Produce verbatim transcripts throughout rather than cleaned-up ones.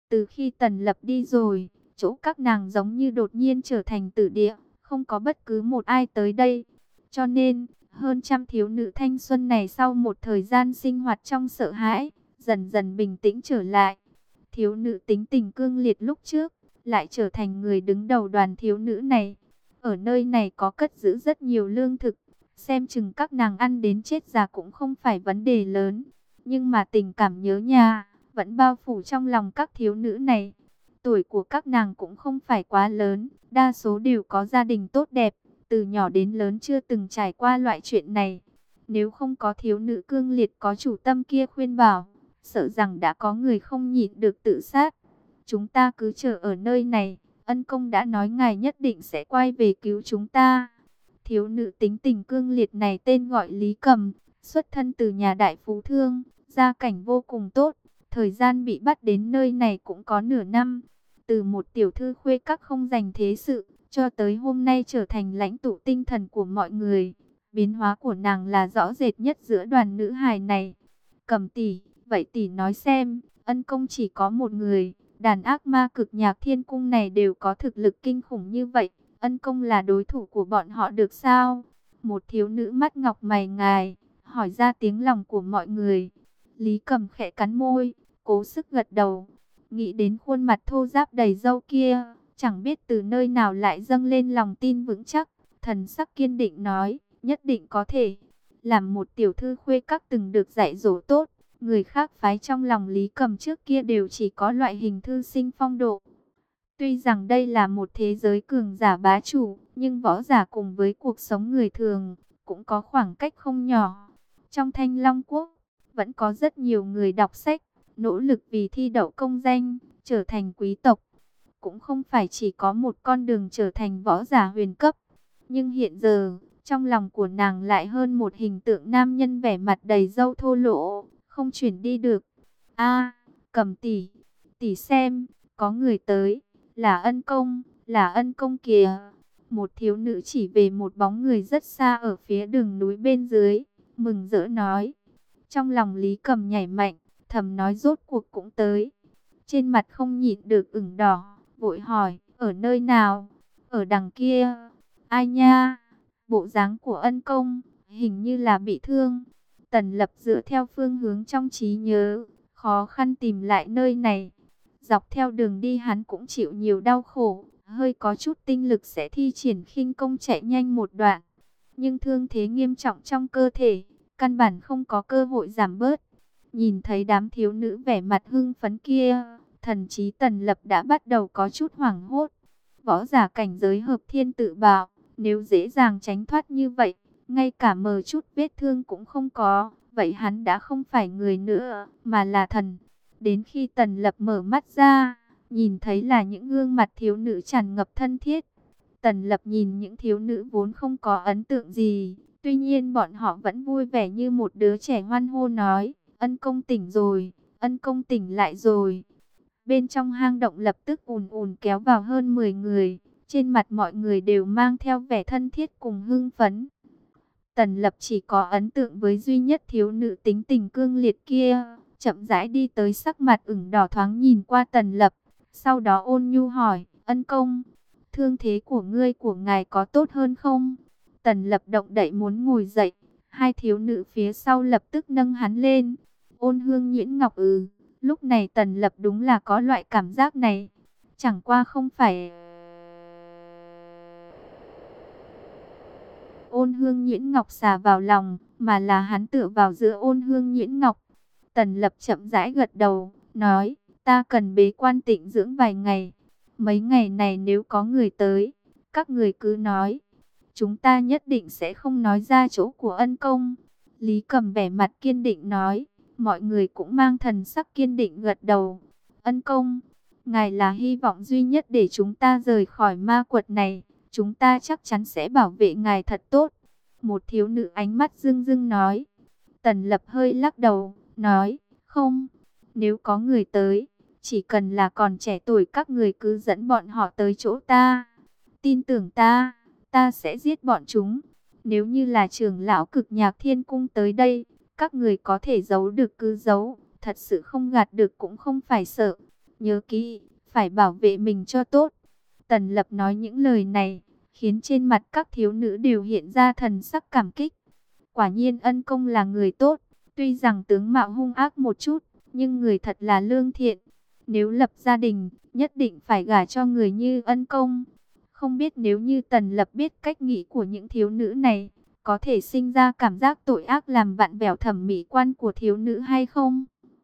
Từ khi Tần Lập đi rồi, chỗ các nàng giống như đột nhiên trở thành tử địa, không có bất cứ một ai tới đây. Cho nên, hơn trăm thiếu nữ thanh xuân này sau một thời gian sinh hoạt trong sợ hãi, dần dần bình tĩnh trở lại. Thiếu nữ tính tình cương liệt lúc trước, lại trở thành người đứng đầu đoàn thiếu nữ này. Ở nơi này có cất giữ rất nhiều lương thực, xem chừng các nàng ăn đến chết già cũng không phải vấn đề lớn. Nhưng mà tình cảm nhớ nhà vẫn bao phủ trong lòng các thiếu nữ này. Tuổi của các nàng cũng không phải quá lớn, đa số đều có gia đình tốt đẹp, từ nhỏ đến lớn chưa từng trải qua loại chuyện này. Nếu không có thiếu nữ cương liệt có chủ tâm kia khuyên bảo, sợ rằng đã có người không nhịn được tự sát. Chúng ta cứ chờ ở nơi này, ân công đã nói ngài nhất định sẽ quay về cứu chúng ta. Thiếu nữ tính tình cương liệt này tên gọi Lý Cầm, xuất thân từ nhà đại phú thương, gia cảnh vô cùng tốt. Thời gian bị bắt đến nơi này cũng có nửa năm. Từ một tiểu thư khuê các không dành thế sự, cho tới hôm nay trở thành lãnh tụ tinh thần của mọi người. Biến hóa của nàng là rõ rệt nhất giữa đoàn nữ hài này. Cầm tỷ, vậy tỷ nói xem, ân công chỉ có một người, đàn ác ma cực nhạc thiên cung này đều có thực lực kinh khủng như vậy, ân công là đối thủ của bọn họ được sao? Một thiếu nữ mắt ngọc mày ngài, hỏi ra tiếng lòng của mọi người. Lý Cầm khẽ cắn môi, cố sức gật đầu, nghĩ đến khuôn mặt thô ráp đầy râu kia, chẳng biết từ nơi nào lại dâng lên lòng tin vững chắc, thần sắc kiên định nói, nhất định có thể. Làm một tiểu thư khuê các từng được dạy dỗ tốt, người khác phái trong lòng Lý Cầm trước kia đều chỉ có loại hình thư sinh phong độ. Tuy rằng đây là một thế giới cường giả bá chủ, nhưng võ giả cùng với cuộc sống người thường cũng có khoảng cách không nhỏ. Trong Thanh Long Quốc, vẫn có rất nhiều người đọc sách, nỗ lực vì thi đậu công danh, trở thành quý tộc. Cũng không phải chỉ có một con đường trở thành võ giả huyền cấp. Nhưng hiện giờ, trong lòng của nàng lại hơn một hình tượng nam nhân vẻ mặt đầy râu thô lỗ, không chuyển đi được. A, Cầm tỷ, tỷ xem, có người tới, là ân công, là ân công kìa. Một thiếu nữ chỉ về một bóng người rất xa ở phía đường núi bên dưới, mừng rỡ nói. Trong lòng Lý Cầm nhảy mạnh, thầm nói rốt cuộc cũng tới. Trên mặt không nhịn được ửng đỏ, vội hỏi, ở nơi nào? Ở đằng kia. Ai nha? Bộ dáng của ân công, hình như là bị thương. Tần Lập dựa theo phương hướng trong trí nhớ, khó khăn tìm lại nơi này. Dọc theo đường đi hắn cũng chịu nhiều đau khổ, hơi có chút tinh lực sẽ thi triển khinh công chạy nhanh một đoạn. Nhưng thương thế nghiêm trọng trong cơ thể, căn bản không có cơ hội giảm bớt. Nhìn thấy đám thiếu nữ vẻ mặt hưng phấn kia, thần trí Tần Lập đã bắt đầu có chút hoảng hốt. Võ giả cảnh giới hợp thiên tự bảo, nếu dễ dàng tránh thoát như vậy, ngay cả mờ chút vết thương cũng không có, vậy hắn đã không phải người nữa, mà là thần. Đến khi Tần Lập mở mắt ra, nhìn thấy là những gương mặt thiếu nữ tràn ngập thân thiết. Tần Lập nhìn những thiếu nữ vốn không có ấn tượng gì, tuy nhiên bọn họ vẫn vui vẻ như một đứa trẻ hoan hô nói, ân công tỉnh rồi, ân công tỉnh lại rồi. Bên trong hang động lập tức ùn ùn kéo vào hơn mười người, trên mặt mọi người đều mang theo vẻ thân thiết cùng hưng phấn. Tần Lập chỉ có ấn tượng với duy nhất thiếu nữ tính tình cương liệt kia, chậm rãi đi tới sắc mặt ửng đỏ thoáng nhìn qua Tần Lập, sau đó ôn nhu hỏi, ân công, thương thế của ngươi của ngài có tốt hơn không? Tần Lập động đậy muốn ngồi dậy, hai thiếu nữ phía sau lập tức nâng hắn lên. Ôn Hương Nhuyễn Ngọc ừ, lúc này Tần Lập đúng là có loại cảm giác này, chẳng qua không phải Ôn Hương Nhuyễn Ngọc xà vào lòng, mà là hắn tựa vào giữa Ôn Hương Nhuyễn Ngọc. Tần Lập chậm rãi gật đầu, nói, ta cần bế quan tịnh dưỡng vài ngày. Mấy ngày này nếu có người tới, các người cứ nói. Chúng ta nhất định sẽ không nói ra chỗ của ân công. Lý Cầm vẻ mặt kiên định nói, mọi người cũng mang thần sắc kiên định gật đầu. Ân công, ngài là hy vọng duy nhất để chúng ta rời khỏi ma quật này. Chúng ta chắc chắn sẽ bảo vệ ngài thật tốt. Một thiếu nữ ánh mắt rưng rưng nói. Tần Lập hơi lắc đầu, nói, không, nếu có người tới, chỉ cần là còn trẻ tuổi các người cứ dẫn bọn họ tới chỗ ta. Tin tưởng ta, ta sẽ giết bọn chúng. Nếu như là trưởng lão cực nhạc thiên cung tới đây, các người có thể giấu được cứ giấu, thật sự không gạt được cũng không phải sợ. nhớ kỹ, phải bảo vệ mình cho tốt. Tần Lập nói những lời này, khiến trên mặt các thiếu nữ đều hiện ra thần sắc cảm kích. Quả nhiên Ân Công là người tốt, tuy rằng tướng mạo hung ác một chút, nhưng người thật là lương thiện. Nếu lập gia đình, nhất định phải gả cho người như Ân Công. Không biết nếu như Tần Lập biết cách nghĩ của những thiếu nữ này, có thể sinh ra cảm giác tội ác làm vặn vẹo thẩm mỹ quan của thiếu nữ hay không?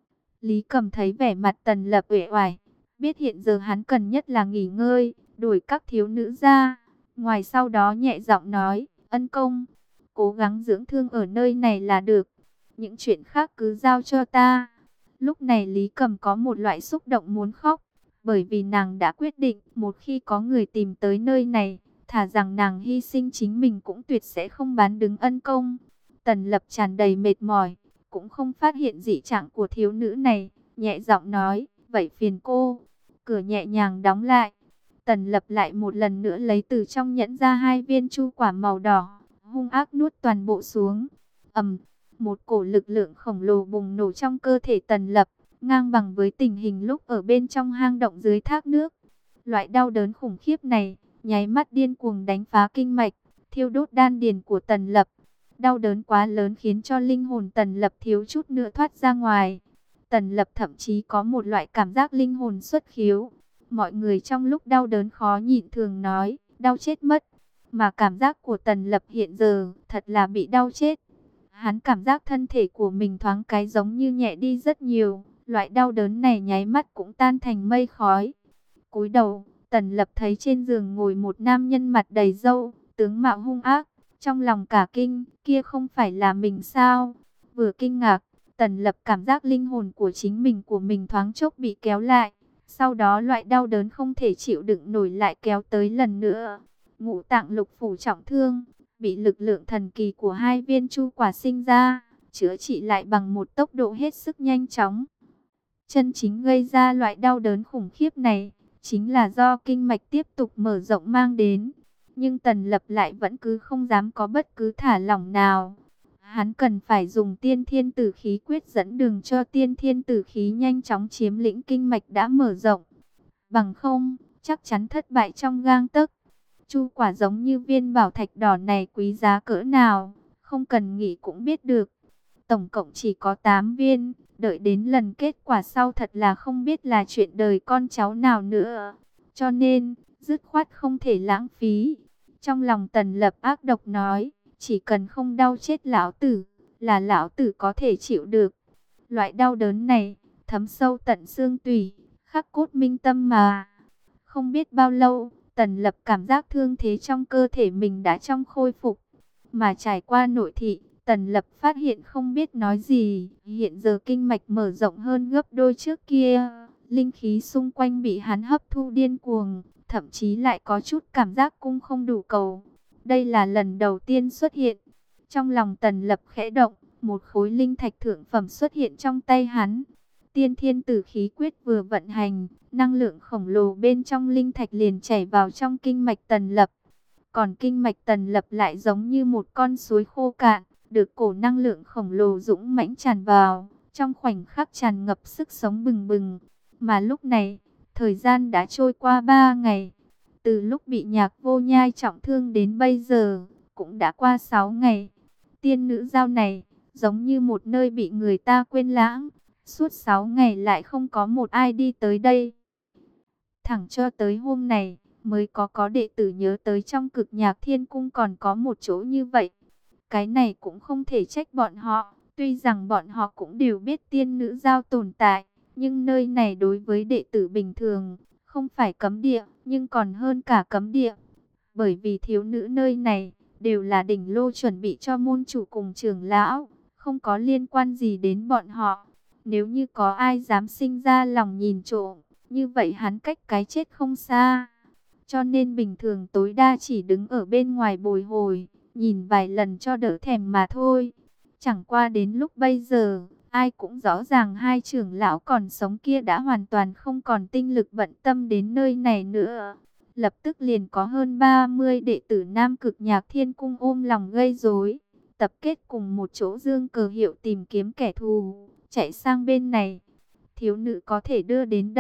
Lý Cầm thấy vẻ mặt Tần Lập uể oải, biết hiện giờ hắn cần nhất là nghỉ ngơi, đuổi các thiếu nữ ra. Ngoài sau đó nhẹ giọng nói, Ân Công, cố gắng dưỡng thương ở nơi này là được. Những chuyện khác cứ giao cho ta. Lúc này Lý Cầm có một loại xúc động muốn khóc, bởi vì nàng đã quyết định một khi có người tìm tới nơi này, thà rằng nàng hy sinh chính mình cũng tuyệt sẽ không bán đứng Ân Công. Tần Lập tràn đầy mệt mỏi, cũng không phát hiện dị trạng của thiếu nữ này, nhẹ giọng nói, vậy phiền cô. Cửa nhẹ nhàng đóng lại. Tần Lập lại một lần nữa lấy từ trong nhẫn ra hai viên chu quả màu đỏ, hung ác nuốt toàn bộ xuống. Ầm, một cổ lực lượng khổng lồ bùng nổ trong cơ thể Tần Lập, ngang bằng với tình hình lúc ở bên trong hang động dưới thác nước. Loại đau đớn khủng khiếp này, nháy mắt điên cuồng đánh phá kinh mạch, thiêu đốt đan điền của Tần Lập. Đau đớn quá lớn khiến cho linh hồn Tần Lập thiếu chút nữa thoát ra ngoài. Tần Lập thậm chí có một loại cảm giác linh hồn xuất khiếu. Mọi người trong lúc đau đớn khó nhịn thường nói, đau chết mất. Mà cảm giác của Tần Lập hiện giờ, thật là bị đau chết. Hắn cảm giác thân thể của mình thoáng cái giống như nhẹ đi rất nhiều. Loại đau đớn này nháy mắt cũng tan thành mây khói. Cúi đầu, Tần Lập thấy trên giường ngồi một nam nhân mặt đầy râu, tướng mạo hung ác. Trong lòng cả kinh, kia không phải là mình sao? Vừa kinh ngạc, Tần Lập cảm giác linh hồn của chính mình của mình thoáng chốc bị kéo lại. Sau đó loại đau đớn không thể chịu đựng nổi lại kéo tới lần nữa. Ngũ tạng lục phủ trọng thương, bị lực lượng thần kỳ của hai viên chu quả sinh ra, chữa trị lại bằng một tốc độ hết sức nhanh chóng. Chân chính gây ra loại đau đớn khủng khiếp này, chính là do kinh mạch tiếp tục mở rộng mang đến. Nhưng Tần Lập lại vẫn cứ không dám có bất cứ thả lỏng nào. Hắn cần phải dùng tiên thiên tử khí quyết dẫn đường cho tiên thiên tử khí nhanh chóng chiếm lĩnh kinh mạch đã mở rộng. Bằng không, chắc chắn thất bại trong gang tấc. Chu quả giống như viên bảo thạch đỏ này quý giá cỡ nào, không cần nghĩ cũng biết được. Tổng cộng chỉ có tám viên, đợi đến lần kết quả sau thật là không biết là chuyện đời con cháu nào nữa. Cho nên, dứt khoát không thể lãng phí. Trong lòng Tần Lập ác độc nói, chỉ cần không đau chết lão tử, là lão tử có thể chịu được. Loại đau đớn này, thấm sâu tận xương tủy, khắc cốt minh tâm mà. Không biết bao lâu, Tần Lập cảm giác thương thế trong cơ thể mình đã trong khôi phục. Mà trải qua nội thị, Tần Lập phát hiện không biết nói gì. Hiện giờ kinh mạch mở rộng hơn gấp đôi trước kia. Linh khí xung quanh bị hắn hấp thu điên cuồng. Thậm chí lại có chút cảm giác cung không đủ cầu. Đây là lần đầu tiên xuất hiện. Trong lòng Tần Lập khẽ động, một khối linh thạch thượng phẩm xuất hiện trong tay hắn. Tiên thiên tử khí quyết vừa vận hành, năng lượng khổng lồ bên trong linh thạch liền chảy vào trong kinh mạch Tần Lập. Còn kinh mạch Tần Lập lại giống như một con suối khô cạn, được cổ năng lượng khổng lồ dũng mãnh tràn vào, trong khoảnh khắc tràn ngập sức sống bừng bừng. Mà lúc này, thời gian đã trôi qua ba ngày. Từ lúc bị Nhạc Vô Nhai trọng thương đến bây giờ, cũng đã qua sáu ngày. Tiên nữ giao này, giống như một nơi bị người ta quên lãng. Suốt sáu ngày lại không có một ai đi tới đây. Thẳng cho tới hôm này, mới có có đệ tử nhớ tới trong Cực Nhạc Thiên Cung còn có một chỗ như vậy. Cái này cũng không thể trách bọn họ. Tuy rằng bọn họ cũng đều biết tiên nữ giao tồn tại, nhưng nơi này đối với đệ tử bình thường, không phải cấm địa, nhưng còn hơn cả cấm địa. Bởi vì thiếu nữ nơi này, đều là đỉnh lô chuẩn bị cho môn chủ cùng trưởng lão, không có liên quan gì đến bọn họ. Nếu như có ai dám sinh ra lòng nhìn trộm, như vậy hắn cách cái chết không xa. Cho nên bình thường tối đa chỉ đứng ở bên ngoài bồi hồi, nhìn vài lần cho đỡ thèm mà thôi. Chẳng qua đến lúc bây giờ, ai cũng rõ ràng hai trưởng lão còn sống kia đã hoàn toàn không còn tinh lực bận tâm đến nơi này nữa. Lập tức liền có hơn ba mươi đệ tử Nam Cực Nhạc Thiên Cung ôm lòng gây rối, tập kết cùng một chỗ dương cờ hiệu tìm kiếm kẻ thù, chạy sang bên này. Thiếu nữ có thể đưa đến đây,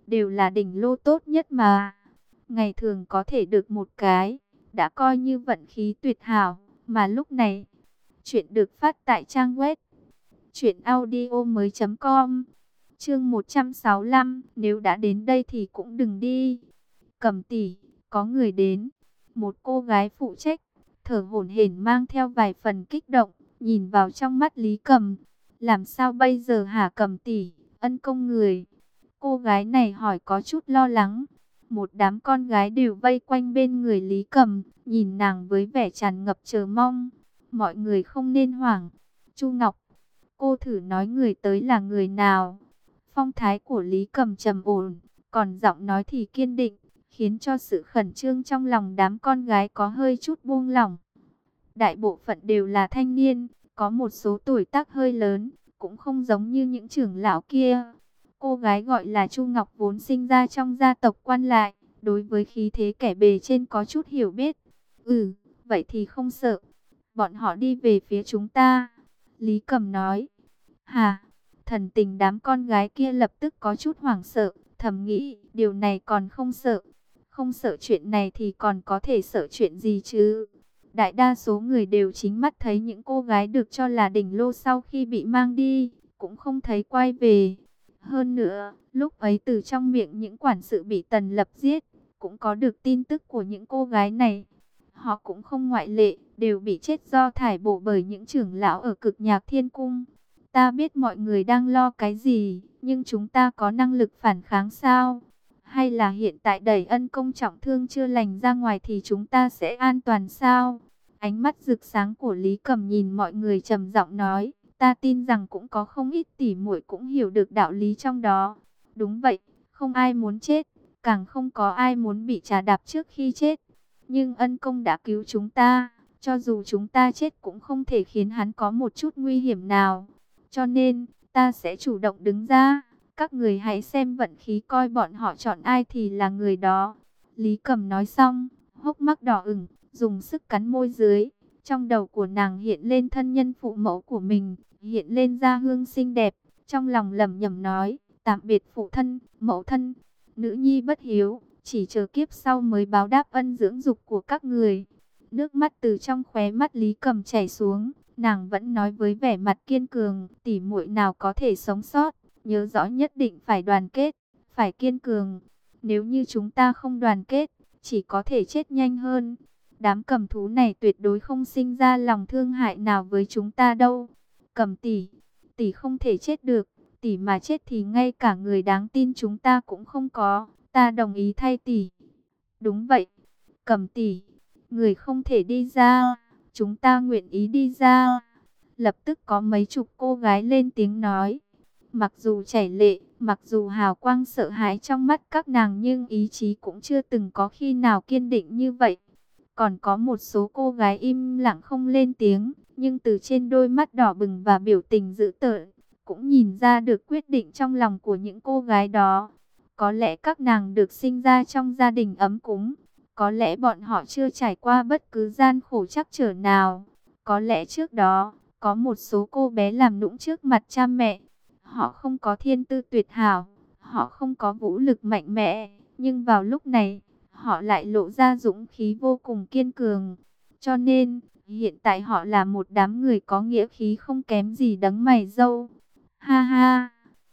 đều là đỉnh lô tốt nhất mà. Ngày thường có thể được một cái, đã coi như vận khí tuyệt hảo, mà lúc này, chuyện được phát tại trang web truyện audio mới chấm com. Chương một trăm sáu mươi lăm, nếu đã đến đây thì cũng đừng đi. Cẩm tỷ, có người đến. Một cô gái phụ trách, thở hổn hển mang theo vài phần kích động, nhìn vào trong mắt Lý Cầm. Làm sao bây giờ hả Cẩm tỷ, ân công người? Cô gái này hỏi có chút lo lắng. Một đám con gái đều vây quanh bên người Lý Cầm, nhìn nàng với vẻ tràn ngập chờ mong. Mọi người không nên hoảng. Chu Ngọc, cô thử nói người tới là người nào? Phong thái của Lý Cầm trầm ổn, còn giọng nói thì kiên định, khiến cho sự khẩn trương trong lòng đám con gái có hơi chút buông lỏng. Đại bộ phận đều là thanh niên, có một số tuổi tác hơi lớn, cũng không giống như những trưởng lão kia. Cô gái gọi là Chu Ngọc vốn sinh ra trong gia tộc quan lại, đối với khí thế kẻ bề trên có chút hiểu biết. Ừ, vậy thì không sợ. Bọn họ đi về phía chúng ta. Lý Cầm nói. Hà, thần tình đám con gái kia lập tức có chút hoảng sợ, thầm nghĩ, điều này còn không sợ. Không sợ chuyện này thì còn có thể sợ chuyện gì chứ? Đại đa số người đều chính mắt thấy những cô gái được cho là đỉnh lô sau khi bị mang đi, cũng không thấy quay về. Hơn nữa, lúc ấy từ trong miệng những quản sự bị Tần Lập giết, cũng có được tin tức của những cô gái này. Họ cũng không ngoại lệ, đều bị chết do thải bổ bởi những trưởng lão ở Cực Nhạc Thiên Cung. Ta biết mọi người đang lo cái gì, nhưng chúng ta có năng lực phản kháng sao? Hay là hiện tại đẩy ân công trọng thương chưa lành ra ngoài thì chúng ta sẽ an toàn sao? Ánh mắt rực sáng của Lý Cầm nhìn mọi người trầm giọng nói, ta tin rằng cũng có không ít tỷ muội cũng hiểu được đạo lý trong đó. Đúng vậy, không ai muốn chết, càng không có ai muốn bị trà đạp trước khi chết. Nhưng ân công đã cứu chúng ta, cho dù chúng ta chết cũng không thể khiến hắn có một chút nguy hiểm nào. Cho nên, ta sẽ chủ động đứng ra. Các người hãy xem vận khí coi bọn họ chọn ai thì là người đó. Lý Cầm nói xong, hốc mắt đỏ ửng, dùng sức cắn môi dưới. Trong đầu của nàng hiện lên thân nhân phụ mẫu của mình, hiện lên gia hương xinh đẹp. Trong lòng lẩm nhẩm nói, tạm biệt phụ thân, mẫu thân, nữ nhi bất hiếu, chỉ chờ kiếp sau mới báo đáp ân dưỡng dục của các người. Nước mắt từ trong khóe mắt Lý Cầm chảy xuống, nàng vẫn nói với vẻ mặt kiên cường, tỷ muội nào có thể sống sót, nhớ rõ nhất định phải đoàn kết, phải kiên cường. Nếu như chúng ta không đoàn kết, chỉ có thể chết nhanh hơn. Đám cầm thú này tuyệt đối không sinh ra lòng thương hại nào với chúng ta đâu. Cầm tỷ, tỷ không thể chết được, tỷ mà chết thì ngay cả người đáng tin chúng ta cũng không có, ta đồng ý thay tỷ. Đúng vậy, Cầm tỷ, người không thể đi ra, chúng ta nguyện ý đi ra. Lập tức có mấy chục cô gái lên tiếng nói. Mặc dù chảy lệ, mặc dù hào quang sợ hãi trong mắt các nàng nhưng ý chí cũng chưa từng có khi nào kiên định như vậy. Còn có một số cô gái im lặng không lên tiếng, nhưng từ trên đôi mắt đỏ bừng và biểu tình dữ tợn, cũng nhìn ra được quyết định trong lòng của những cô gái đó. Có lẽ các nàng được sinh ra trong gia đình ấm cúng, có lẽ bọn họ chưa trải qua bất cứ gian khổ trắc trở nào, có lẽ trước đó, có một số cô bé làm nũng trước mặt cha mẹ. Họ không có thiên tư tuyệt hảo, họ không có vũ lực mạnh mẽ, nhưng vào lúc này, họ lại lộ ra dũng khí vô cùng kiên cường. Cho nên, hiện tại họ là một đám người có nghĩa khí không kém gì đấng mày râu. Ha ha!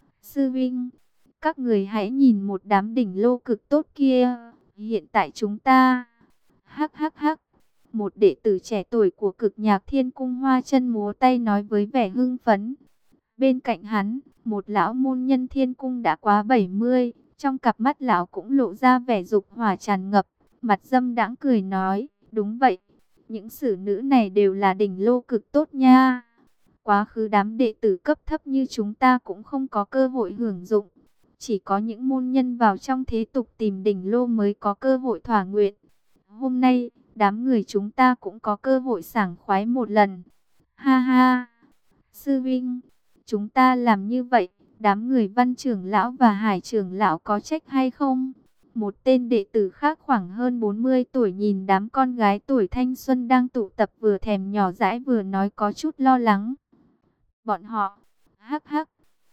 Sư Vinh, các người hãy nhìn một đám đỉnh lô cực tốt kia. Hiện tại chúng ta... Hắc hắc hắc! Một đệ tử trẻ tuổi của Cực Nhạc Thiên Cung hoa chân múa tay nói với vẻ hưng phấn. Bên cạnh hắn, một lão môn nhân Thiên Cung đã quá bảy mươi, trong cặp mắt lão cũng lộ ra vẻ dục hỏa tràn ngập, mặt dâm đãng cười nói, đúng vậy, những sử nữ này đều là đỉnh lô cực tốt nha. Quá khứ đám đệ tử cấp thấp như chúng ta cũng không có cơ hội hưởng dụng, chỉ có những môn nhân vào trong thế tục tìm đỉnh lô mới có cơ hội thỏa nguyện. Hôm nay, đám người chúng ta cũng có cơ hội sảng khoái một lần. Ha ha! Sư Vinh, chúng ta làm như vậy, đám người Văn trưởng lão và Hải trưởng lão có trách hay không? Một tên đệ tử khác khoảng hơn bốn mươi tuổi nhìn đám con gái tuổi thanh xuân đang tụ tập vừa thèm nhỏ dãi vừa nói có chút lo lắng. Bọn họ, hắc hắc,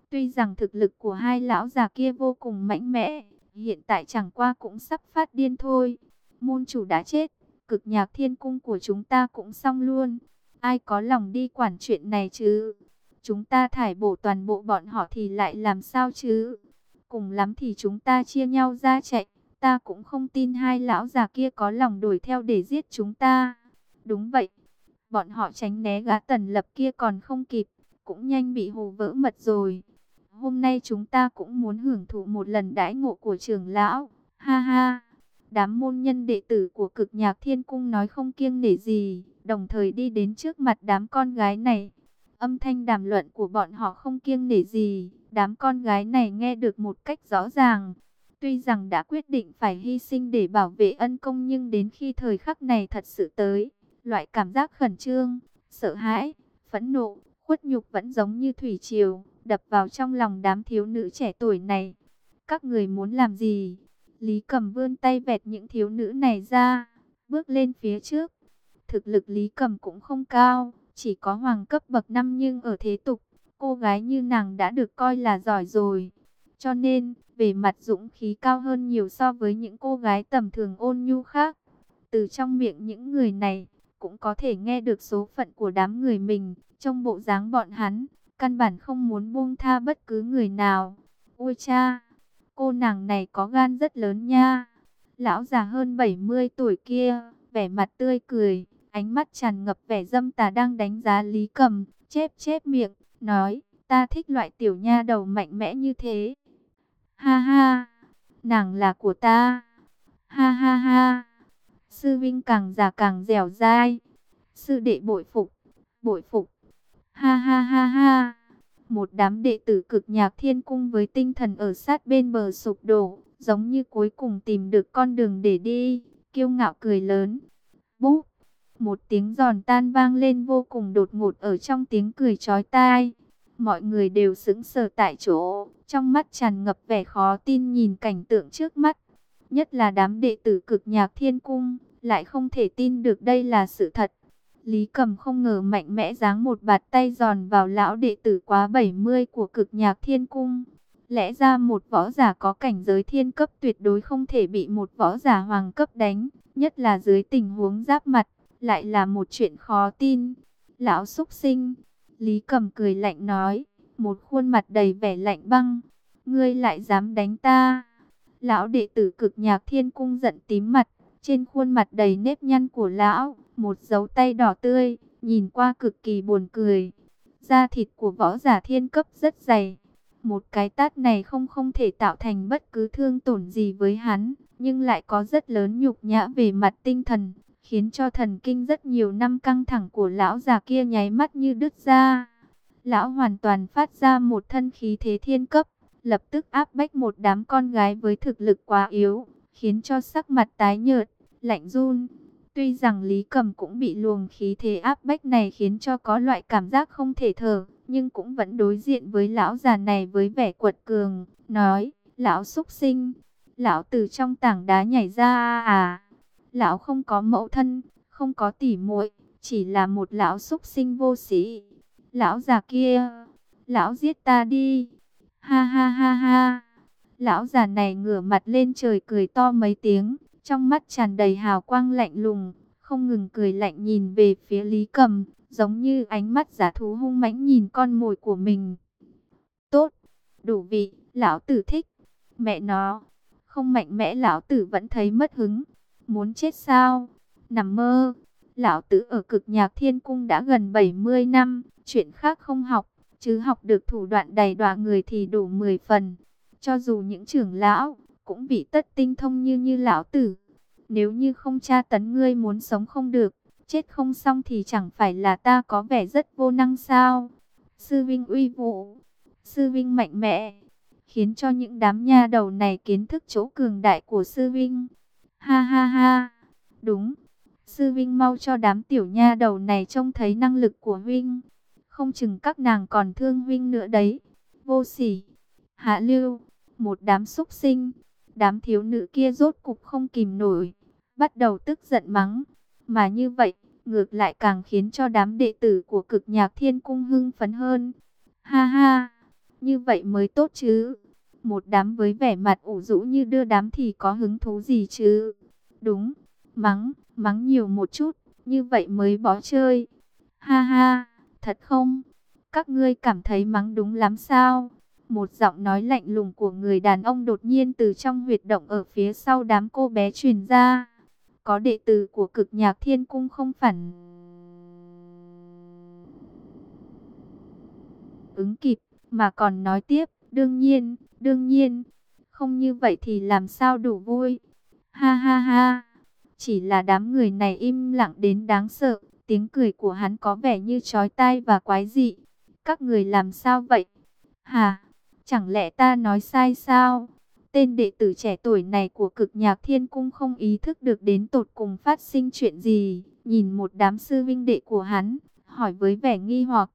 Tuy rằng thực lực của hai lão già kia vô cùng mạnh mẽ, hiện tại chẳng qua cũng sắp phát điên thôi. Môn chủ đã chết, Cực Nhạc Thiên Cung của chúng ta cũng xong luôn. Ai có lòng đi quản chuyện này chứ? Chúng ta thải bổ toàn bộ bọn họ thì lại làm sao chứ? Cùng lắm thì chúng ta chia nhau ra chạy. Ta cũng không tin hai lão già kia có lòng đuổi theo để giết chúng ta. Đúng vậy, bọn họ tránh né gã Tần Lập kia còn không kịp, cũng nhanh bị hồ vỡ mật rồi. Hôm nay chúng ta cũng muốn hưởng thụ một lần đãi ngộ của trưởng lão. Ha ha. Đám môn nhân đệ tử của Cực Nhạc Thiên Cung nói không kiêng nể gì, đồng thời đi đến trước mặt đám con gái này. Âm thanh đàm luận của bọn họ không kiêng nể gì, đám con gái này nghe được một cách rõ ràng. Tuy rằng đã quyết định phải hy sinh để bảo vệ ân công, nhưng đến khi thời khắc này thật sự tới, loại cảm giác khẩn trương, sợ hãi, phẫn nộ, khuất nhục vẫn giống như thủy triều, đập vào trong lòng đám thiếu nữ trẻ tuổi này. Các người muốn làm gì? Lý Cầm vươn tay vẹt những thiếu nữ này ra, bước lên phía trước. Thực lực Lý Cầm cũng không cao, chỉ có hoàng cấp bậc năm, nhưng ở thế tục, cô gái như nàng đã được coi là giỏi rồi. Cho nên, về mặt dũng khí cao hơn nhiều so với những cô gái tầm thường ôn nhu khác. Từ trong miệng những người này, cũng có thể nghe được số phận của đám người mình. Trong bộ dáng bọn hắn, căn bản không muốn buông tha bất cứ người nào. Ôi cha, cô nàng này có gan rất lớn nha. Lão già hơn bảy mươi tuổi kia, vẻ mặt tươi cười, ánh mắt tràn ngập vẻ dâm tà đang đánh giá Lý Cầm, chép chép miệng, nói, ta thích loại tiểu nha đầu mạnh mẽ như thế. Ha ha, nàng là của ta. Ha ha ha. Sư Vinh càng già càng dẻo dai. Sư đệ bội phục, bội phục. Ha ha ha ha. Một đám đệ tử Cực Nhạc Thiên Cung với tinh thần ở sát bên bờ sụp đổ, giống như cuối cùng tìm được con đường để đi, kiêu ngạo cười lớn. Búp, một tiếng giòn tan vang lên vô cùng đột ngột ở trong tiếng cười chói tai. Mọi người đều sững sờ tại chỗ, trong mắt tràn ngập vẻ khó tin nhìn cảnh tượng trước mắt. Nhất là đám đệ tử Cực Nhạc Thiên Cung, lại không thể tin được đây là sự thật. Lý Cầm không ngờ mạnh mẽ giáng một bạt tay giòn vào lão đệ tử quá bảy mươi của Cực Nhạc Thiên Cung. Lẽ ra một võ giả có cảnh giới thiên cấp tuyệt đối không thể bị một võ giả hoàng cấp đánh, nhất là dưới tình huống giáp mặt, lại là một chuyện khó tin. Lão súc sinh, Lý Cầm cười lạnh nói, một khuôn mặt đầy vẻ lạnh băng, ngươi lại dám đánh ta. Lão đệ tử Cực Nhạc Thiên Cung giận tím mặt, trên khuôn mặt đầy nếp nhăn của lão, một dấu tay đỏ tươi, nhìn qua cực kỳ buồn cười. Da thịt của võ giả thiên cấp rất dày. Một cái tát này không không thể tạo thành bất cứ thương tổn gì với hắn, nhưng lại có rất lớn nhục nhã về mặt tinh thần, khiến cho thần kinh rất nhiều năm căng thẳng của lão già kia nháy mắt như đứt ra. Lão hoàn toàn phát ra một thân khí thế thiên cấp, lập tức áp bách một đám con gái với thực lực quá yếu, khiến cho sắc mặt tái nhợt, lạnh run. Tuy rằng Lý Cầm cũng bị luồng khí thế áp bách này khiến cho có loại cảm giác không thể thở, nhưng cũng vẫn đối diện với lão già này với vẻ quật cường, nói, lão súc sinh, lão từ trong tảng đá nhảy ra à, lão không có mẫu thân, không có tỉ muội, chỉ là một lão súc sinh vô sĩ. Lão già kia, lão giết ta đi, ha ha ha ha. Lão già này ngửa mặt lên trời cười to mấy tiếng, trong mắt tràn đầy hào quang lạnh lùng, không ngừng cười lạnh nhìn về phía Lý Cầm, giống như ánh mắt giả thú hung mãnh nhìn con mồi của mình. Tốt, đủ vị, lão tử thích. Mẹ nó, không mạnh mẽ lão tử vẫn thấy mất hứng. Muốn chết sao? Nằm mơ. Lão tử ở Cực Nhạc Thiên Cung đã gần bảy mươi năm, chuyện khác không học, chứ học được thủ đoạn đầy đọa người thì đủ mười phần. Cho dù những trưởng lão cũng bị tất tinh thông như như lão tử. Nếu như không tra tấn ngươi muốn sống không được, chết không xong thì chẳng phải là ta có vẻ rất vô năng sao? Sư Vinh uy vũ, Sư Vinh mạnh mẽ, khiến cho những đám nha đầu này kiến thức chỗ cường đại của Sư Vinh. Ha ha ha, đúng, Sư Vinh mau cho đám tiểu nha đầu này trông thấy năng lực của Vinh. Không chừng các nàng còn thương Vinh nữa đấy. Vô sỉ, hạ lưu, một đám súc sinh. Đám thiếu nữ kia rốt cục không kìm nổi, bắt đầu tức giận mắng. Mà như vậy, ngược lại càng khiến cho đám đệ tử của Cực Nhạc Thiên Cung hưng phấn hơn. Ha ha, như vậy mới tốt chứ. Một đám với vẻ mặt ủ rũ như đưa đám thì có hứng thú gì chứ. Đúng, mắng, mắng nhiều một chút, như vậy mới bỏ chơi. Ha ha, thật không? Các ngươi cảm thấy mắng đúng lắm sao? Một giọng nói lạnh lùng của người đàn ông đột nhiên từ trong huyệt động ở phía sau đám cô bé truyền ra. Có đệ tử của Cực Nhạc Thiên Cung không phản ứng kịp, mà còn nói tiếp, đương nhiên, đương nhiên, không như vậy thì làm sao đủ vui. Ha ha ha, chỉ là đám người này im lặng đến đáng sợ, tiếng cười của hắn có vẻ như chói tai và quái dị. Các người làm sao vậy? Hả? Chẳng lẽ ta nói sai sao? Tên đệ tử trẻ tuổi này của Cực Nhạc Thiên Cung không ý thức được đến tột cùng phát sinh chuyện gì, nhìn một đám sư vinh đệ của hắn, hỏi với vẻ nghi hoặc.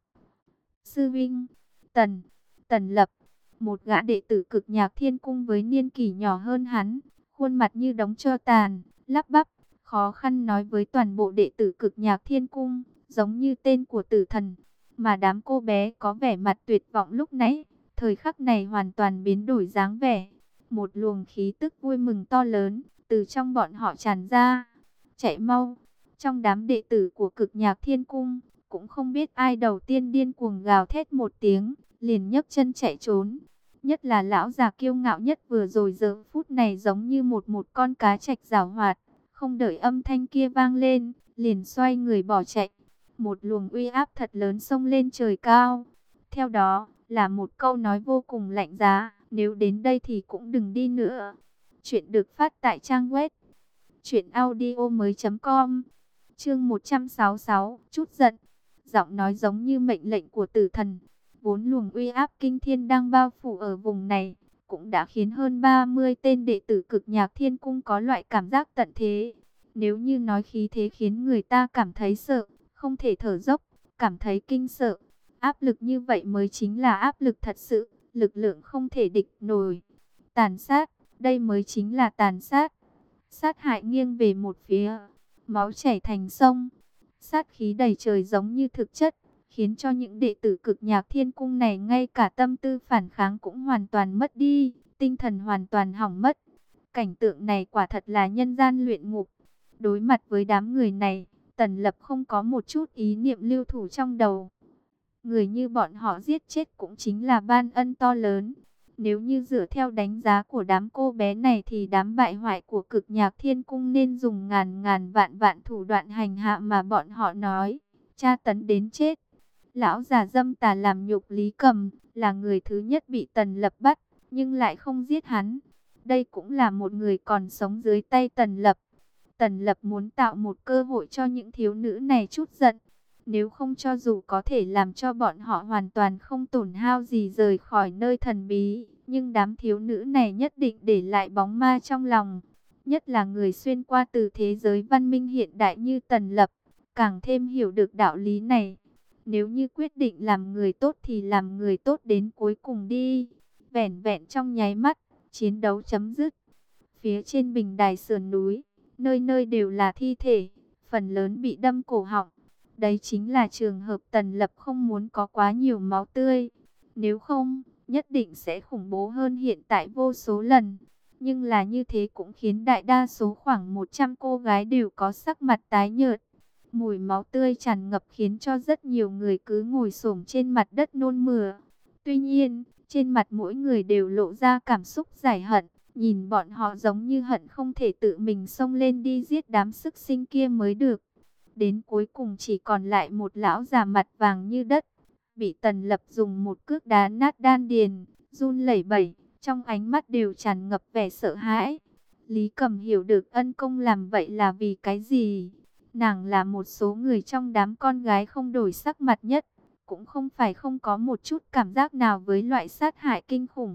Sư vinh, Tần, Tần Lập, một gã đệ tử Cực Nhạc Thiên Cung với niên kỷ nhỏ hơn hắn, khuôn mặt như đống tro tàn, lắp bắp, khó khăn nói với toàn bộ đệ tử Cực Nhạc Thiên Cung, giống như tên của tử thần, mà đám cô bé có vẻ mặt tuyệt vọng lúc nãy, thời khắc này hoàn toàn biến đổi dáng vẻ. Một luồng khí tức vui mừng to lớn từ trong bọn họ tràn ra. Chạy mau! Trong đám đệ tử của Cực Nhạc Thiên Cung, cũng không biết ai đầu tiên điên cuồng gào thét một tiếng, liền nhấc chân chạy trốn. Nhất là lão già kiêu ngạo nhất vừa rồi giờ phút này giống như một một con cá trạch giảo hoạt, không đợi âm thanh kia vang lên, liền xoay người bỏ chạy. Một luồng uy áp thật lớn xông lên trời cao. Theo đó là một câu nói vô cùng lạnh giá, nếu đến đây thì cũng đừng đi nữa. Chuyện được phát tại trang web truyện audio mới chấm com. Chương một trăm sáu mươi sáu, chút giận. Giọng nói giống như mệnh lệnh của tử thần. Vốn luồng uy áp kinh thiên đang bao phủ ở vùng này, cũng đã khiến hơn ba mươi tên đệ tử Cực Nhạc Thiên Cung có loại cảm giác tận thế. Nếu như nói khí thế khiến người ta cảm thấy sợ, không thể thở dốc, cảm thấy kinh sợ, áp lực như vậy mới chính là áp lực thật sự, lực lượng không thể địch nổi. Tàn sát, đây mới chính là tàn sát. Sát hại nghiêng về một phía, máu chảy thành sông, sát khí đầy trời giống như thực chất, khiến cho những đệ tử Cực Nhạc Thiên Cung này ngay cả tâm tư phản kháng cũng hoàn toàn mất đi, tinh thần hoàn toàn hỏng mất. Cảnh tượng này quả thật là nhân gian luyện ngục. Đối mặt với đám người này, Tần Lập không có một chút ý niệm lưu thủ trong đầu. Người như bọn họ giết chết cũng chính là ban ân to lớn. Nếu như dựa theo đánh giá của đám cô bé này thì đám bại hoại của Cực Nhạc Thiên Cung nên dùng ngàn ngàn vạn vạn thủ đoạn hành hạ mà bọn họ nói, tra tấn đến chết. Lão già dâm tà làm nhục Lý Cầm, là người thứ nhất bị Tần Lập bắt, nhưng lại không giết hắn. Đây cũng là một người còn sống dưới tay Tần Lập. Tần Lập muốn tạo một cơ hội cho những thiếu nữ này chút giận. Nếu không cho dù có thể làm cho bọn họ hoàn toàn không tổn hao gì rời khỏi nơi thần bí, nhưng đám thiếu nữ này nhất định để lại bóng ma trong lòng. Nhất là người xuyên qua từ thế giới văn minh hiện đại như Tần Lập, càng thêm hiểu được đạo lý này. Nếu như quyết định làm người tốt thì làm người tốt đến cuối cùng đi. Vẻn vẹn trong nháy mắt, chiến đấu chấm dứt. Phía trên bình đài sườn núi, nơi nơi đều là thi thể, phần lớn bị đâm cổ họng. Đấy chính là trường hợp Tần Lập không muốn có quá nhiều máu tươi. Nếu không, nhất định sẽ khủng bố hơn hiện tại vô số lần. Nhưng là như thế cũng khiến đại đa số khoảng một trăm cô gái đều có sắc mặt tái nhợt. Mùi máu tươi tràn ngập khiến cho rất nhiều người cứ ngồi xổm trên mặt đất nôn mửa. Tuy nhiên, trên mặt mỗi người đều lộ ra cảm xúc giải hận. Nhìn bọn họ giống như hận không thể tự mình xông lên đi giết đám súc sinh kia mới được. Đến cuối cùng chỉ còn lại một lão già mặt vàng như đất, bị Tần Lập dùng một cước đá nát đan điền, run lẩy bẩy, trong ánh mắt đều tràn ngập vẻ sợ hãi. Lý Cầm hiểu được ân công làm vậy là vì cái gì. Nàng là một số người trong đám con gái không đổi sắc mặt nhất, cũng không phải không có một chút cảm giác nào với loại sát hại kinh khủng,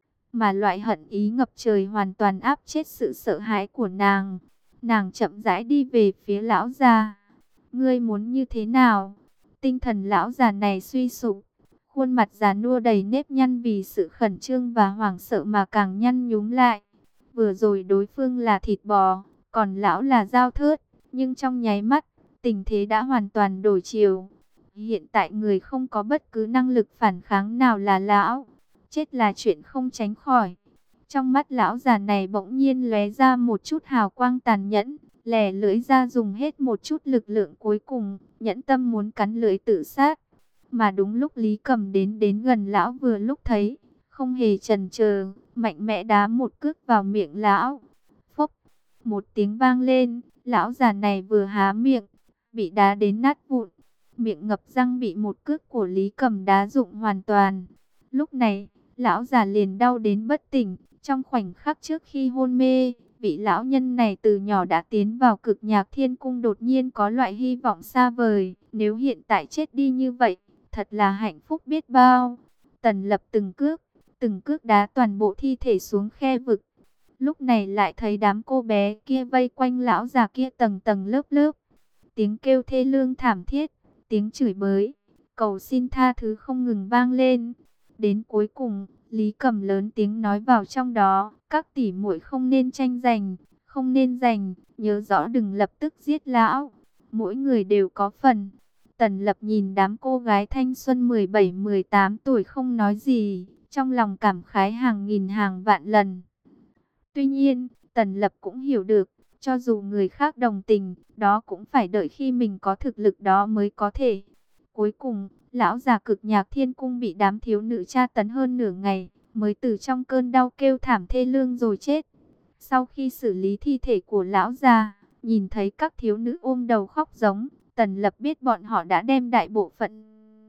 mà loại hận ý ngập trời hoàn toàn áp chết sự sợ hãi của nàng. Nàng chậm rãi đi về phía lão già. Ngươi muốn như thế nào? Tinh thần lão già này suy sụp, khuôn mặt già nua đầy nếp nhăn vì sự khẩn trương và hoảng sợ mà càng nhăn nhúm lại. Vừa rồi đối phương là thịt bò, còn lão là dao thớt, nhưng trong nháy mắt, tình thế đã hoàn toàn đổi chiều. Hiện tại người không có bất cứ năng lực phản kháng nào là lão. Chết là chuyện không tránh khỏi. Trong mắt lão già này bỗng nhiên lóe ra một chút hào quang tàn nhẫn, lè lưỡi ra dùng hết một chút lực lượng cuối cùng, nhẫn tâm muốn cắn lưỡi tự sát. Mà đúng lúc Lý Cầm đến đến gần lão vừa lúc thấy, không hề chần chờ, mạnh mẽ đá một cước vào miệng lão. Phốc, một tiếng vang lên, lão già này vừa há miệng, bị đá đến nát vụn. Miệng ngập răng bị một cước của Lý Cầm đá rụng hoàn toàn. Lúc này, lão già liền đau đến bất tỉnh. Trong khoảnh khắc trước khi hôn mê, vị lão nhân này từ nhỏ đã tiến vào cực nhạc thiên cung, đột nhiên có loại hy vọng xa vời. Nếu hiện tại chết đi như vậy, thật là hạnh phúc biết bao. Tần Lập từng cước, từng cước đá toàn bộ thi thể xuống khe vực. Lúc này lại thấy đám cô bé kia vây quanh lão già kia tầng tầng lớp lớp. Tiếng kêu thê lương thảm thiết, tiếng chửi bới, cầu xin tha thứ không ngừng vang lên. Đến cuối cùng, Lý Cầm lớn tiếng nói vào trong đó, các tỷ muội không nên tranh giành, không nên giành, nhớ rõ đừng lập tức giết lão. Mỗi người đều có phần. Tần Lập nhìn đám cô gái thanh xuân mười bảy mười tám tuổi không nói gì, trong lòng cảm khái hàng nghìn hàng vạn lần. Tuy nhiên, Tần Lập cũng hiểu được, cho dù người khác đồng tình, đó cũng phải đợi khi mình có thực lực đó mới có thể. Cuối cùng, lão già cực nhạc thiên cung bị đám thiếu nữ tra tấn hơn nửa ngày, mới từ trong cơn đau kêu thảm thê lương rồi chết. Sau khi xử lý thi thể của lão già, nhìn thấy các thiếu nữ ôm đầu khóc giống, Tần Lập biết bọn họ đã đem đại bộ phận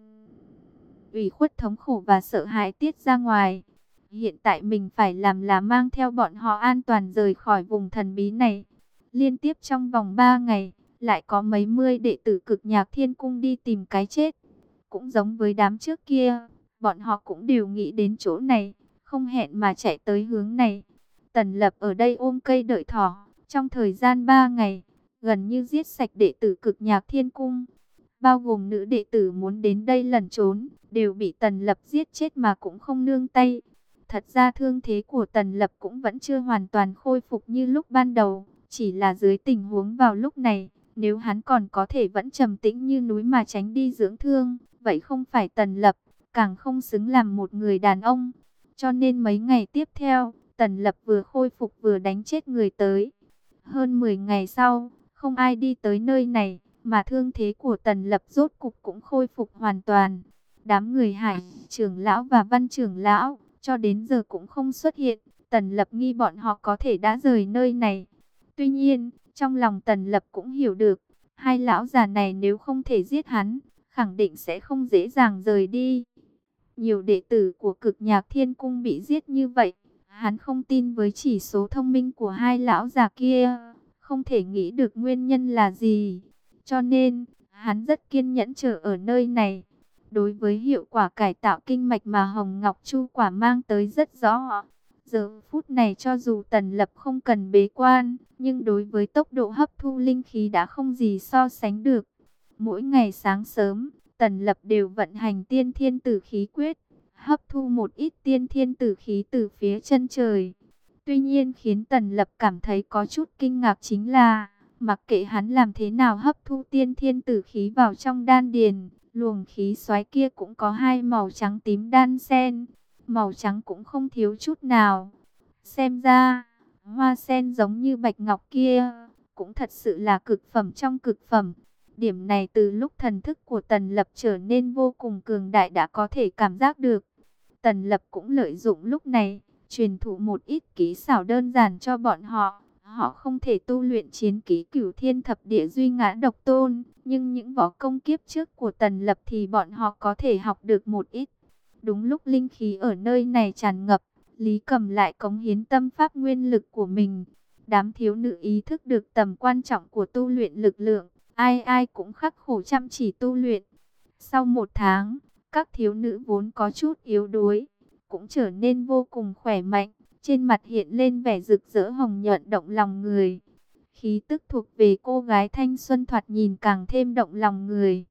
ủy khuất thống khổ và sợ hãi tiết ra ngoài. Hiện tại mình phải làm là mang theo bọn họ an toàn rời khỏi vùng thần bí này. Liên tiếp trong vòng ba ngày, lại có mấy mươi đệ tử cực nhạc thiên cung đi tìm cái chết. Cũng giống với đám trước kia, bọn họ cũng đều nghĩ đến chỗ này, không hẹn mà chạy tới hướng này. Tần Lập ở đây ôm cây đợi thỏ, trong thời gian ba ngày, gần như giết sạch đệ tử cực nhạc thiên cung. Bao gồm nữ đệ tử muốn đến đây lẩn trốn, đều bị Tần Lập giết chết mà cũng không nương tay. Thật ra thương thế của Tần Lập cũng vẫn chưa hoàn toàn khôi phục như lúc ban đầu, chỉ là dưới tình huống vào lúc này, nếu hắn còn có thể vẫn trầm tĩnh như núi mà tránh đi dưỡng thương, vậy không phải Tần Lập, càng không xứng làm một người đàn ông. Cho nên mấy ngày tiếp theo, Tần Lập vừa khôi phục vừa đánh chết người tới. Hơn mười ngày sau, không ai đi tới nơi này, mà thương thế của Tần Lập rốt cục cũng khôi phục hoàn toàn. Đám người Hải trưởng lão và Văn trưởng lão cho đến giờ cũng không xuất hiện. Tần Lập nghi bọn họ có thể đã rời nơi này. Tuy nhiên, trong lòng Tần Lập cũng hiểu được, hai lão già này nếu không thể giết hắn, khẳng định sẽ không dễ dàng rời đi. Nhiều đệ tử của cực nhạc thiên cung bị giết như vậy, hắn không tin với chỉ số thông minh của hai lão già kia, không thể nghĩ được nguyên nhân là gì. Cho nên, hắn rất kiên nhẫn chờ ở nơi này. Đối với hiệu quả cải tạo kinh mạch mà Hồng Ngọc Chu quả mang tới rất rõ. Giờ phút này cho dù Tần Lập không cần bế quan, nhưng đối với tốc độ hấp thu linh khí đã không gì so sánh được. Mỗi ngày sáng sớm, Tần Lập đều vận hành tiên thiên tử khí quyết, hấp thu một ít tiên thiên tử khí từ phía chân trời. Tuy nhiên khiến Tần Lập cảm thấy có chút kinh ngạc chính là, mặc kệ hắn làm thế nào hấp thu tiên thiên tử khí vào trong đan điền, luồng khí xoáy kia cũng có hai màu trắng tím đan xen, màu trắng cũng không thiếu chút nào. Xem ra, hoa sen giống như bạch ngọc kia, cũng thật sự là cực phẩm trong cực phẩm. Điểm này từ lúc thần thức của Tần Lập trở nên vô cùng cường đại đã có thể cảm giác được. Tần Lập cũng lợi dụng lúc này, truyền thụ một ít kỹ xảo đơn giản cho bọn họ. Họ không thể tu luyện chiến kỹ Cửu Thiên Thập Địa Duy Ngã Độc Tôn, nhưng những võ công kiếp trước của Tần Lập thì bọn họ có thể học được một ít. Đúng lúc linh khí ở nơi này tràn ngập, Lý Cầm lại cống hiến tâm pháp nguyên lực của mình. Đám thiếu nữ ý thức được tầm quan trọng của tu luyện lực lượng, ai ai cũng khắc khổ chăm chỉ tu luyện. Sau một tháng, các thiếu nữ vốn có chút yếu đuối, cũng trở nên vô cùng khỏe mạnh. Trên mặt hiện lên vẻ rực rỡ hồng nhuận động lòng người. Khí tức thuộc về cô gái thanh xuân thoạt nhìn càng thêm động lòng người.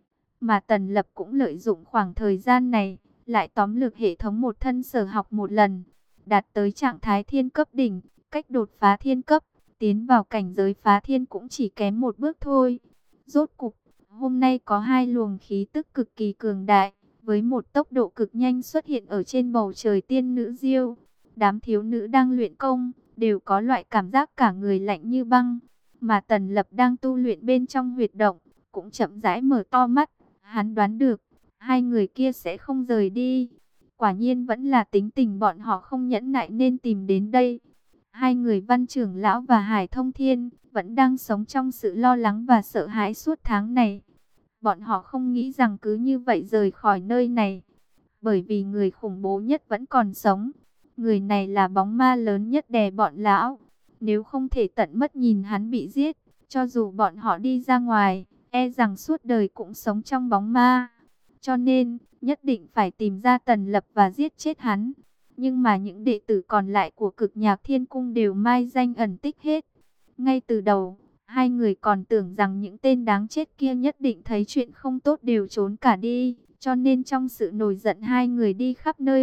Mà Tần Lập cũng lợi dụng khoảng thời gian này, lại tóm lược hệ thống một thân sở học một lần, đạt tới trạng thái thiên cấp đỉnh, cách đột phá thiên cấp, tiến vào cảnh giới phá thiên cũng chỉ kém một bước thôi. Rốt cục, Hôm nay có hai luồng khí tức cực kỳ cường đại, với một tốc độ cực nhanh xuất hiện ở trên bầu trời tiên nữ diêu. Đám thiếu nữ đang luyện công, đều có loại cảm giác cả người lạnh như băng. Mà Tần Lập đang tu luyện bên trong huyệt động, cũng chậm rãi mở to mắt. Hắn đoán được, hai người kia sẽ không rời đi. Quả nhiên vẫn là tính tình bọn họ không nhẫn nại nên tìm đến đây. Hai người Văn Trưởng Lão và Hải Thông Thiên vẫn đang sống trong sự lo lắng và sợ hãi suốt tháng này. Bọn họ không nghĩ rằng cứ như vậy rời khỏi nơi này. Bởi vì người khủng bố nhất vẫn còn sống. Người này là bóng ma lớn nhất đè bọn lão. Nếu không thể tận mắt nhìn hắn bị giết, cho dù bọn họ đi ra ngoài, e rằng suốt đời cũng sống trong bóng ma. Cho nên, nhất định phải tìm ra Tần Lập và giết chết hắn. Nhưng mà những đệ tử còn lại của Cực Nhạc Thiên Cung đều mai danh ẩn tích hết. Ngay từ đầu, hai người còn tưởng rằng những tên đáng chết kia nhất định thấy chuyện không tốt đều trốn cả đi. Cho nên trong sự nổi giận hai người đi khắp nơi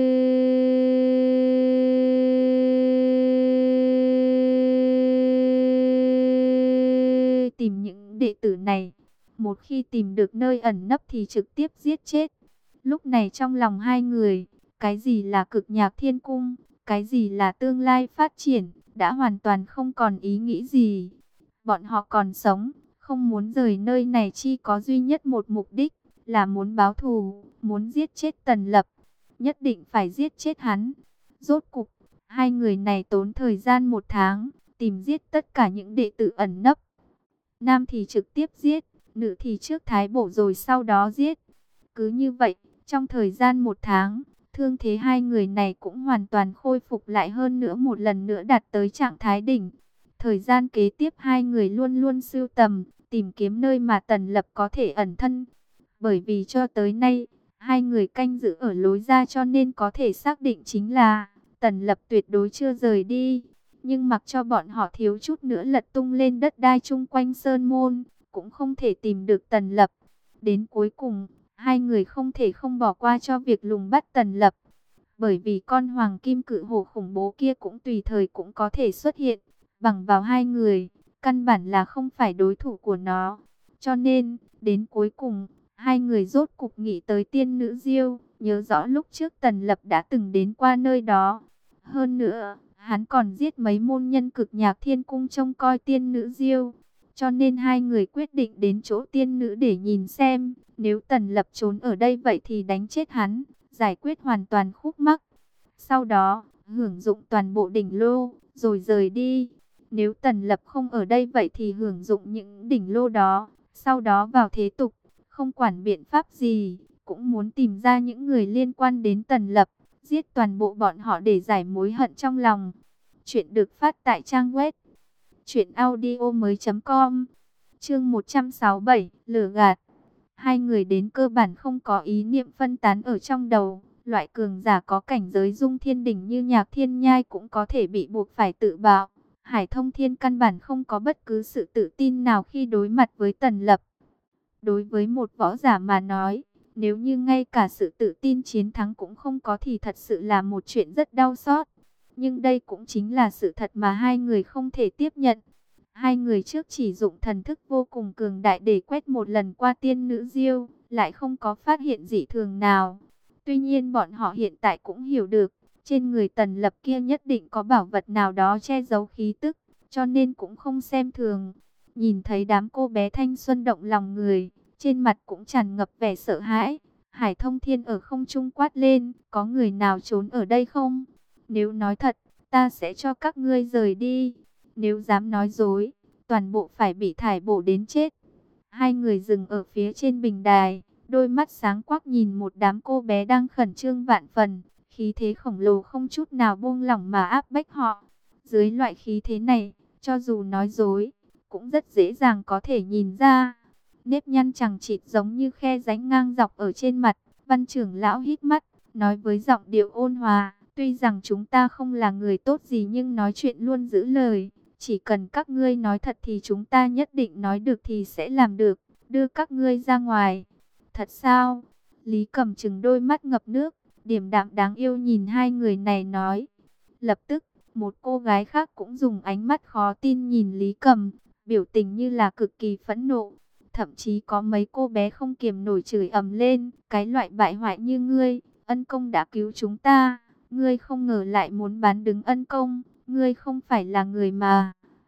tìm những đệ tử này. Một khi tìm được nơi ẩn nấp thì trực tiếp giết chết. Lúc này trong lòng hai người, cái gì là Cực Nhạc Thiên Cung, cái gì là tương lai phát triển, đã hoàn toàn không còn ý nghĩ gì. Bọn họ còn sống, không muốn rời nơi này, chỉ có duy nhất một mục đích, là muốn báo thù, muốn giết chết Tần Lập. Nhất định phải giết chết hắn. Rốt cục, hai người này tốn thời gian một tháng, tìm giết tất cả những đệ tử ẩn nấp. Nam thì trực tiếp giết, nữ thì trước thái bổ rồi sau đó giết. Cứ như vậy, trong thời gian một tháng, thương thế hai người này cũng hoàn toàn khôi phục lại, hơn nữa một lần nữa đạt tới trạng thái đỉnh. Thời gian kế tiếp hai người luôn luôn sưu tầm, tìm kiếm nơi mà Tần Lập có thể ẩn thân. Bởi vì cho tới nay, hai người canh giữ ở lối ra cho nên có thể xác định chính là Tần Lập tuyệt đối chưa rời đi. Nhưng mặc cho bọn họ thiếu chút nữa lật tung lên đất đai chung quanh Sơn Môn, cũng không thể tìm được Tần Lập. Đến cuối cùng, hai người không thể không bỏ qua cho việc lùng bắt Tần Lập. Bởi vì con hoàng kim cự hổ khủng bố kia cũng tùy thời cũng có thể xuất hiện. Bằng vào hai người, căn bản là không phải đối thủ của nó. Cho nên, đến cuối cùng, hai người rốt cục nghĩ tới tiên nữ Diêu. Nhớ rõ lúc trước Tần Lập đã từng đến qua nơi đó. Hơn nữa, hắn còn giết mấy môn nhân Cực Nhạc Thiên Cung trông coi tiên nữ Diêu. Cho nên hai người quyết định đến chỗ tiên nữ để nhìn xem. Nếu Tần Lập trốn ở đây vậy thì đánh chết hắn, giải quyết hoàn toàn khúc mắc. Sau đó, hưởng dụng toàn bộ đỉnh lô, rồi rời đi. Nếu Tần Lập không ở đây vậy thì hưởng dụng những đỉnh lô đó. Sau đó vào thế tục, không quản biện pháp gì, cũng muốn tìm ra những người liên quan đến Tần Lập, giết toàn bộ bọn họ để giải mối hận trong lòng. Chuyện được phát tại trang web truyện audio mới chấm com. Chương một trăm sáu mươi bảy, lừa gạt. Hai người đến cơ bản không có ý niệm phân tán ở trong đầu. Loại cường giả có cảnh giới dung thiên đỉnh như Nhạc Thiên Nhai cũng có thể bị buộc phải tự bạo. Hải Thông Thiên căn bản không có bất cứ sự tự tin nào khi đối mặt với Tần Lập. Đối với một võ giả mà nói, nếu như ngay cả sự tự tin chiến thắng cũng không có thì thật sự là một chuyện rất đau xót. Nhưng đây cũng chính là sự thật mà hai người không thể tiếp nhận. Hai người trước chỉ dụng thần thức vô cùng cường đại để quét một lần qua tiên nữ Diêu, lại không có phát hiện dị thường nào. Tuy nhiên bọn họ hiện tại cũng hiểu được, trên người Tần Lập kia nhất định có bảo vật nào đó che giấu khí tức, cho nên cũng không xem thường. Nhìn thấy đám cô bé thanh xuân động lòng người, trên mặt cũng tràn ngập vẻ sợ hãi. Hải Thông Thiên ở không trung quát lên, có người nào trốn ở đây không? Nếu nói thật, ta sẽ cho các ngươi rời đi. Nếu dám nói dối, toàn bộ phải bị thải bổ đến chết. Hai người dừng ở phía trên bình đài, đôi mắt sáng quắc nhìn một đám cô bé đang khẩn trương vạn phần. Khí thế khổng lồ không chút nào buông lỏng mà áp bách họ. Dưới loại khí thế này, cho dù nói dối, cũng rất dễ dàng có thể nhìn ra. Nếp nhăn chằng chịt giống như khe rãnh ngang dọc ở trên mặt. Văn Trưởng Lão hít mắt, nói với giọng điệu ôn hòa. Tuy rằng chúng ta không là người tốt gì nhưng nói chuyện luôn giữ lời. Chỉ cần các ngươi nói thật thì chúng ta nhất định nói được thì sẽ làm được. Đưa các ngươi ra ngoài. Thật sao? Lý Cầm trừng đôi mắt ngập nước, điềm đạm đáng yêu nhìn hai người này nói. Lập tức, một cô gái khác cũng dùng ánh mắt khó tin nhìn Lý Cầm, biểu tình như là cực kỳ phẫn nộ. Thậm chí có mấy cô bé không kiềm nổi chửi ầm lên, cái loại bại hoại như ngươi, ân công đã cứu chúng ta, ngươi không ngờ lại muốn bán đứng ân công, ngươi không phải là người mà.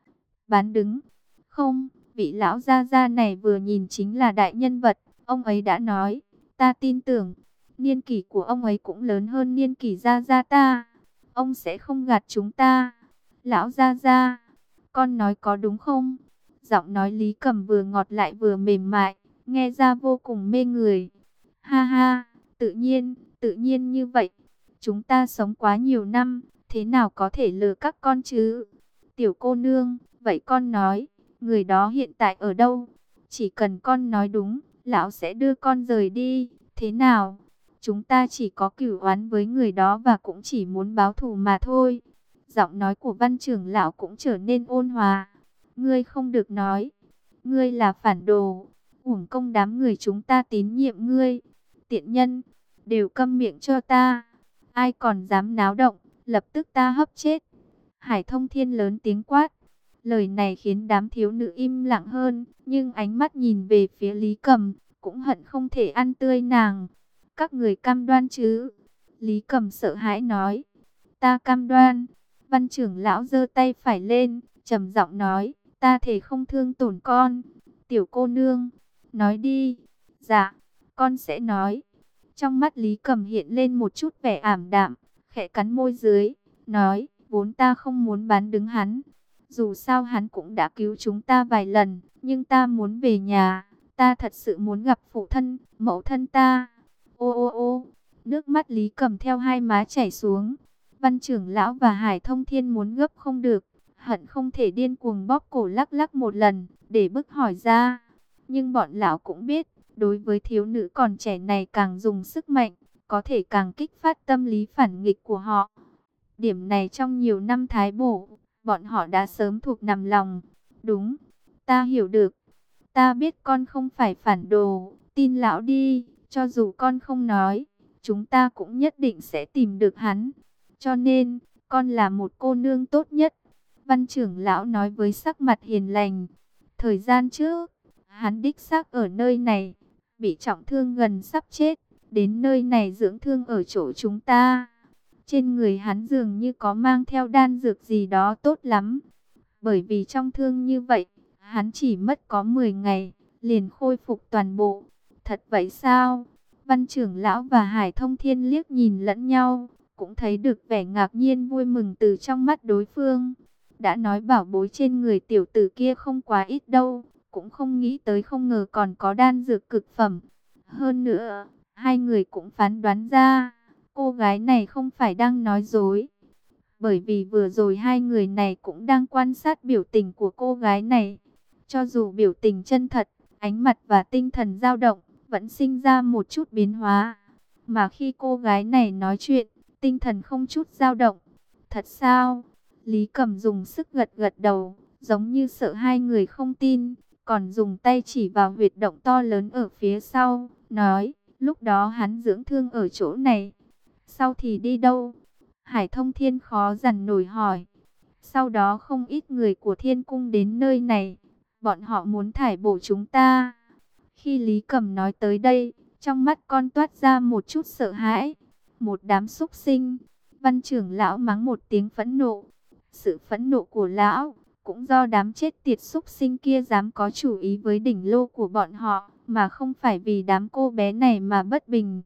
Bán đứng? Không, vị lão gia gia này vừa nhìn chính là đại nhân vật, ông ấy đã nói, ta tin tưởng, niên kỷ của ông ấy cũng lớn hơn niên kỷ gia gia ta, ông sẽ không gạt chúng ta. Lão gia gia, con nói có đúng không? Giọng nói Lý Cầm vừa ngọt lại vừa mềm mại, nghe ra vô cùng mê người. Ha ha, tự nhiên, tự nhiên như vậy. Chúng ta sống quá nhiều năm, thế nào có thể lừa các con chứ? Tiểu cô nương, vậy con nói, người đó hiện tại ở đâu? Chỉ cần con nói đúng, lão sẽ đưa con rời đi, thế nào? Chúng ta chỉ có cửu oán với người đó và cũng chỉ muốn báo thù mà thôi. Giọng nói của văn trưởng lão cũng trở nên ôn hòa. Ngươi không được nói, ngươi là phản đồ, uổng công đám người chúng ta tín nhiệm ngươi. Tiện nhân, đều câm miệng cho ta. Ai còn dám náo động, lập tức ta hấp chết. Hải Thông Thiên lớn tiếng quát. Lời này khiến đám thiếu nữ im lặng hơn, nhưng ánh mắt nhìn về phía Lý Cầm, cũng hận không thể ăn tươi nàng. Các người cam đoan chứ? Lý Cầm sợ hãi nói. Ta cam đoan. Văn trưởng lão giơ tay phải lên, trầm giọng nói, ta thể không thương tổn con. Tiểu cô nương, nói đi. Dạ, con sẽ nói. Trong mắt Lý Cầm hiện lên một chút vẻ ảm đạm, khẽ cắn môi dưới, nói, vốn ta không muốn bán đứng hắn. Dù sao hắn cũng đã cứu chúng ta vài lần, nhưng ta muốn về nhà, ta thật sự muốn gặp phụ thân, mẫu thân ta. Ô ô ô, nước mắt Lý Cầm theo hai má chảy xuống. Văn trưởng lão và Hải Thông Thiên muốn gấp không được, hận không thể điên cuồng bóp cổ lắc lắc một lần, để bức hỏi ra. Nhưng bọn lão cũng biết, đối với thiếu nữ còn trẻ này càng dùng sức mạnh, có thể càng kích phát tâm lý phản nghịch của họ. Điểm này trong nhiều năm thái bổ, bọn họ đã sớm thuộc nằm lòng. Đúng, ta hiểu được. Ta biết con không phải phản đồ, tin lão đi, cho dù con không nói, chúng ta cũng nhất định sẽ tìm được hắn. Cho nên, con là một cô nương tốt nhất. Văn trưởng lão nói với sắc mặt hiền lành. Thời gian trước, hắn đích xác ở nơi này, bị trọng thương gần sắp chết, đến nơi này dưỡng thương ở chỗ chúng ta. Trên người hắn dường như có mang theo đan dược gì đó tốt lắm. Bởi vì trong thương như vậy, hắn chỉ mất có mười ngày, liền khôi phục toàn bộ. Thật vậy sao? Văn trưởng lão và Hải Thông Thiên liếc nhìn lẫn nhau, cũng thấy được vẻ ngạc nhiên vui mừng từ trong mắt đối phương. Đã nói bảo bối trên người tiểu tử kia không quá ít đâu, cũng không nghĩ tới không ngờ còn có đan dược cực phẩm. Hơn nữa, hai người cũng phán đoán ra, cô gái này không phải đang nói dối. Bởi vì vừa rồi hai người này cũng đang quan sát biểu tình của cô gái này. Cho dù biểu tình chân thật, ánh mặt và tinh thần dao động, vẫn sinh ra một chút biến hóa. Mà khi cô gái này nói chuyện, tinh thần không chút dao động. Thật sao? Lý Cầm dùng sức gật gật đầu, giống như sợ hai người không tin, còn dùng tay chỉ vào huyệt động to lớn ở phía sau, nói, lúc đó hắn dưỡng thương ở chỗ này. Sau thì đi đâu? Hải Thông Thiên khó dằn nổi hỏi. Sau đó không ít người của Thiên Cung đến nơi này, bọn họ muốn thải bổ chúng ta. Khi Lý Cầm nói tới đây, trong mắt con toát ra một chút sợ hãi. Một đám súc sinh. Văn trưởng lão mắng một tiếng phẫn nộ. Sự phẫn nộ của lão cũng do đám chết tiệt súc sinh kia dám có chủ ý với đỉnh lô của bọn họ, mà không phải vì đám cô bé này mà bất bình.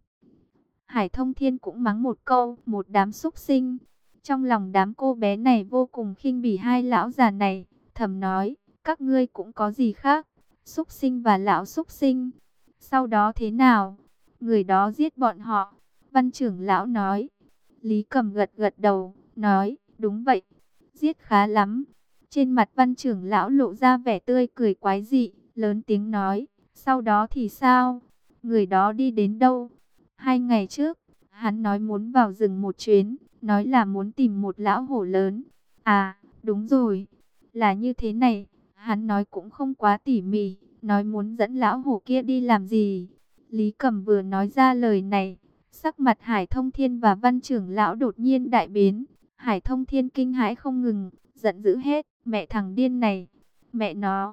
Hải Thông Thiên cũng mắng một câu, một đám súc sinh. Trong lòng đám cô bé này vô cùng khinh bỉ hai lão già này, thầm nói, các ngươi cũng có gì khác, súc sinh và lão súc sinh. Sau đó thế nào? Người đó giết bọn họ. Văn trưởng lão nói. Lý Cầm gật gật đầu, nói, đúng vậy, giết khá lắm. Trên mặt văn trưởng lão lộ ra vẻ tươi cười quái dị, lớn tiếng nói, sau đó thì sao? Người đó đi đến đâu? Hai ngày trước, hắn nói muốn vào rừng một chuyến, nói là muốn tìm một lão hổ lớn. À, đúng rồi, là như thế này, hắn nói cũng không quá tỉ mỉ, nói muốn dẫn lão hổ kia đi làm gì. Lý Cầm vừa nói ra lời này, sắc mặt Hải Thông Thiên và văn trưởng lão đột nhiên đại biến. Hải Thông Thiên kinh hãi không ngừng, giận dữ hết, mẹ thằng điên này, mẹ nó,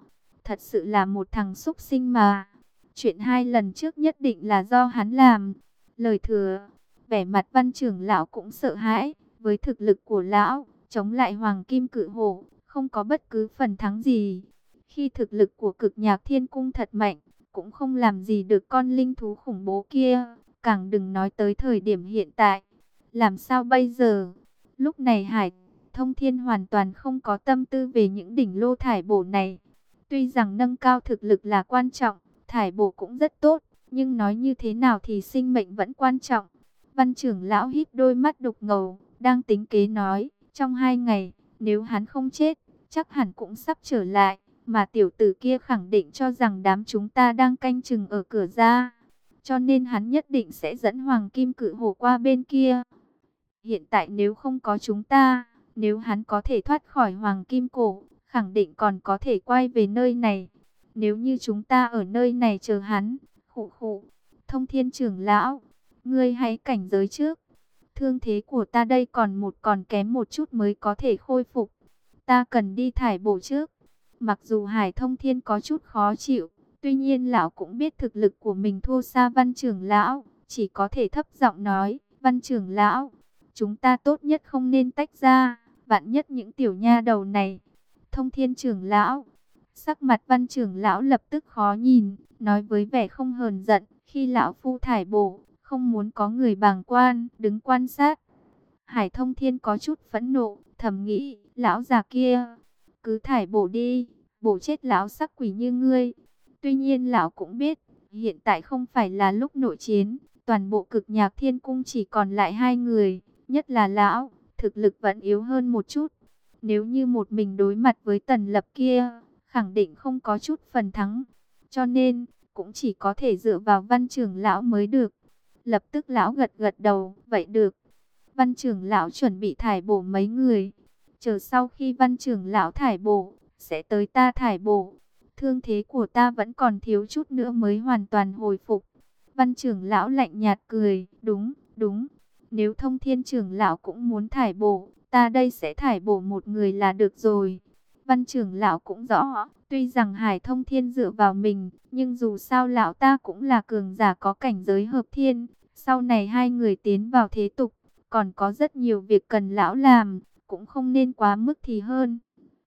thật sự là một thằng súc sinh mà. Chuyện hai lần trước nhất định là do hắn làm. Lời thừa, vẻ mặt Văn trưởng lão cũng sợ hãi. Với thực lực của lão, chống lại Hoàng Kim Cự Hổ, không có bất cứ phần thắng gì. Khi thực lực của Cực Nhạc Thiên Cung thật mạnh, cũng không làm gì được con linh thú khủng bố kia. Càng đừng nói tới thời điểm hiện tại. Làm sao bây giờ? Lúc này Hải Thông Thiên hoàn toàn không có tâm tư về những đỉnh lô thải bổ này. Tuy rằng nâng cao thực lực là quan trọng, thải bổ cũng rất tốt, nhưng nói như thế nào thì sinh mệnh vẫn quan trọng. Văn trưởng lão híp đôi mắt đục ngầu, đang tính kế nói, trong hai ngày, nếu hắn không chết, chắc hẳn cũng sắp trở lại, mà tiểu tử kia khẳng định cho rằng đám chúng ta đang canh chừng ở cửa ra. Cho nên hắn nhất định sẽ dẫn Hoàng Kim Cự Hổ qua bên kia. Hiện tại nếu không có chúng ta, nếu hắn có thể thoát khỏi Hoàng Kim Cổ, khẳng định còn có thể quay về nơi này. Nếu như chúng ta ở nơi này chờ hắn, khụ khụ, Thông Thiên trưởng lão, ngươi hãy cảnh giới trước. Thương thế của ta đây còn một còn kém một chút mới có thể khôi phục. Ta cần đi thải bổ trước. Mặc dù Hải Thông Thiên có chút khó chịu, tuy nhiên lão cũng biết thực lực của mình thua xa Văn trưởng lão, chỉ có thể thấp giọng nói, Văn trưởng lão, chúng ta tốt nhất không nên tách ra, vạn nhất những tiểu nha đầu này. Thông Thiên trưởng lão, sắc mặt Văn trưởng lão lập tức khó nhìn, nói với vẻ không hờn giận, khi lão phu thải bổ, không muốn có người bàng quan, đứng quan sát. Hải Thông Thiên có chút phẫn nộ, thầm nghĩ, lão già kia, cứ thải bổ đi, bổ chết lão sắc quỷ như ngươi. Tuy nhiên lão cũng biết, hiện tại không phải là lúc nội chiến, toàn bộ Cực Nhạc Thiên Cung chỉ còn lại hai người, nhất là lão, thực lực vẫn yếu hơn một chút. Nếu như một mình đối mặt với Tần Lập kia, khẳng định không có chút phần thắng. Cho nên, cũng chỉ có thể dựa vào Văn trưởng lão mới được. Lập tức lão gật gật đầu, vậy được. Văn trưởng lão chuẩn bị thải bổ mấy người. Chờ sau khi Văn trưởng lão thải bổ, sẽ tới ta thải bổ. Thương thế của ta vẫn còn thiếu chút nữa mới hoàn toàn hồi phục. Văn trưởng lão lạnh nhạt cười, đúng, đúng. Nếu Thông Thiên trưởng lão cũng muốn thải bổ, ta đây sẽ thải bổ một người là được rồi. Văn trưởng lão cũng rõ, tuy rằng Hải Thông Thiên dựa vào mình, nhưng dù sao lão ta cũng là cường giả có cảnh giới hợp thiên. Sau này hai người tiến vào thế tục, còn có rất nhiều việc cần lão làm, cũng không nên quá mức thì hơn.